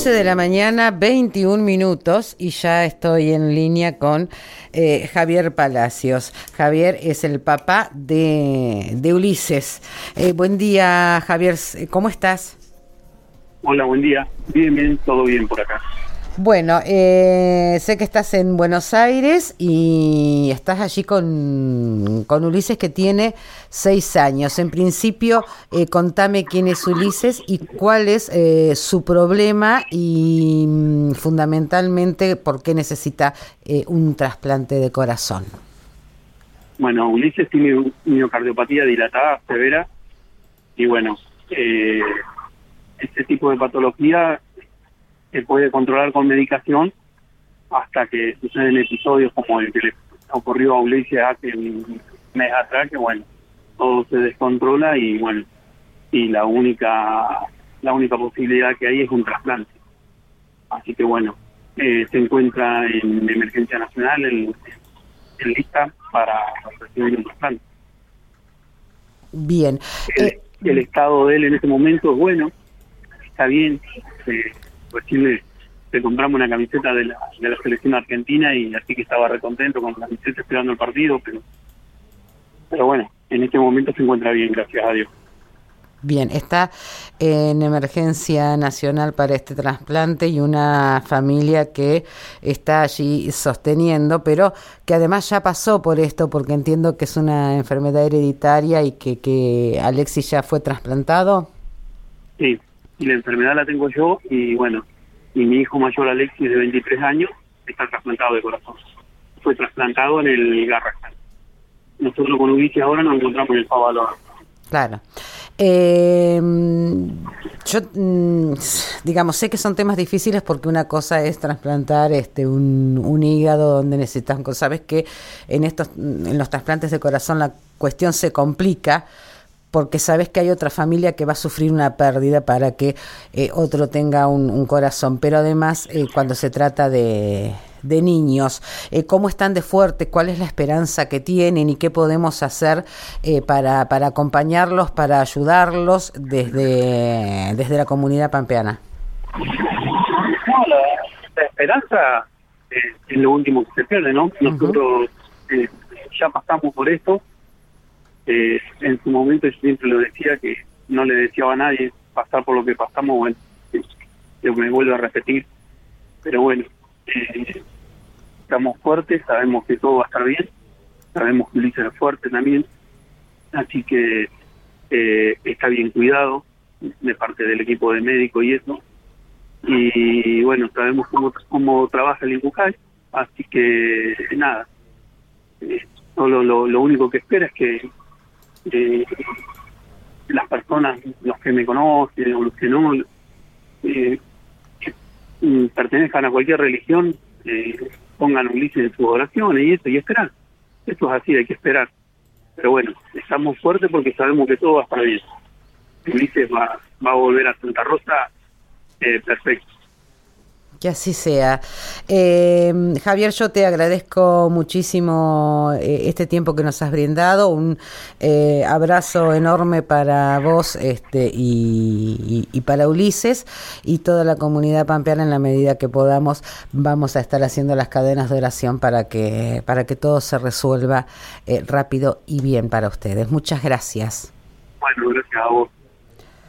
11 de la mañana, 21 minutos, y ya estoy en línea con Javier Palacios. Javier es el papá de Ulises. Buen día, Javier, ¿cómo estás? Hola, buen día. Bien, bien, todo bien por acá. Bueno, sé que estás en Buenos Aires y estás allí con Ulises, que tiene 6 años. En principio, contame quién es Ulises y cuál es su problema y fundamentalmente por qué necesita un trasplante de corazón. Bueno, Ulises tiene miocardiopatía dilatada severa y bueno, este tipo de patología se puede controlar con medicación hasta que suceden episodios como el que le ocurrió a Ulises hace un mes atrás, que bueno, todo se descontrola y bueno, y la única posibilidad que hay es un trasplante. Así que bueno, se encuentra en emergencia nacional en lista para recibir un trasplante. Bien. El estado de él en este momento es bueno, está bien. Recién le compramos una camiseta de la selección argentina y así que estaba recontento con la camiseta esperando el partido, pero bueno, en este momento se encuentra bien, gracias a Dios. Bien, está en emergencia nacional para este trasplante y una familia que está allí sosteniendo, pero que además ya pasó por esto, porque entiendo que es una enfermedad hereditaria y que Alexis ya fue trasplantado. Sí, y la enfermedad la tengo yo y bueno, y mi hijo mayor Alexis de 23 años está trasplantado de corazón. Fue trasplantado en el Garrahan. Nosotros con Ulises ahora nos encontramos en el Favaloro. Claro. Yo, digamos, sé que son temas difíciles porque una cosa es trasplantar un hígado donde necesitan, sabes que en los trasplantes de corazón la cuestión se complica porque sabes que hay otra familia que va a sufrir una pérdida para que otro tenga un corazón, pero además cuando se trata de niños, cómo están de fuerte, cuál es la esperanza que tienen y qué podemos hacer para acompañarlos, para ayudarlos desde la comunidad pampeana. No, la esperanza es lo último que se pierde, ¿no? Nosotros ya pasamos por esto. En su momento yo siempre lo decía, que no le deseaba a nadie pasar por lo que pasamos. Bueno, lo que me vuelvo a repetir, pero bueno, estamos fuertes, sabemos que todo va a estar bien, sabemos que Ulises es fuerte también, así que está bien cuidado de parte del equipo de médico y eso, y bueno, sabemos cómo trabaja el INCUCAI, así que nada, solo lo único que espera es que las personas, los que me conocen o los que no, que pertenezcan a cualquier religión, pongan a Ulises en sus oraciones y eso, y esperar. Esto es así, hay que esperar. Pero bueno, estamos fuertes porque sabemos que todo va a estar bien. Ulises va a volver a Santa Rosa perfecto. Que así sea. Javier, yo te agradezco muchísimo este tiempo que nos has brindado. Un abrazo enorme para vos y para Ulises y toda la comunidad pampeana. En la medida que podamos, vamos a estar haciendo las cadenas de oración para que todo se resuelva rápido y bien para ustedes. Muchas gracias. Bueno, gracias a vos.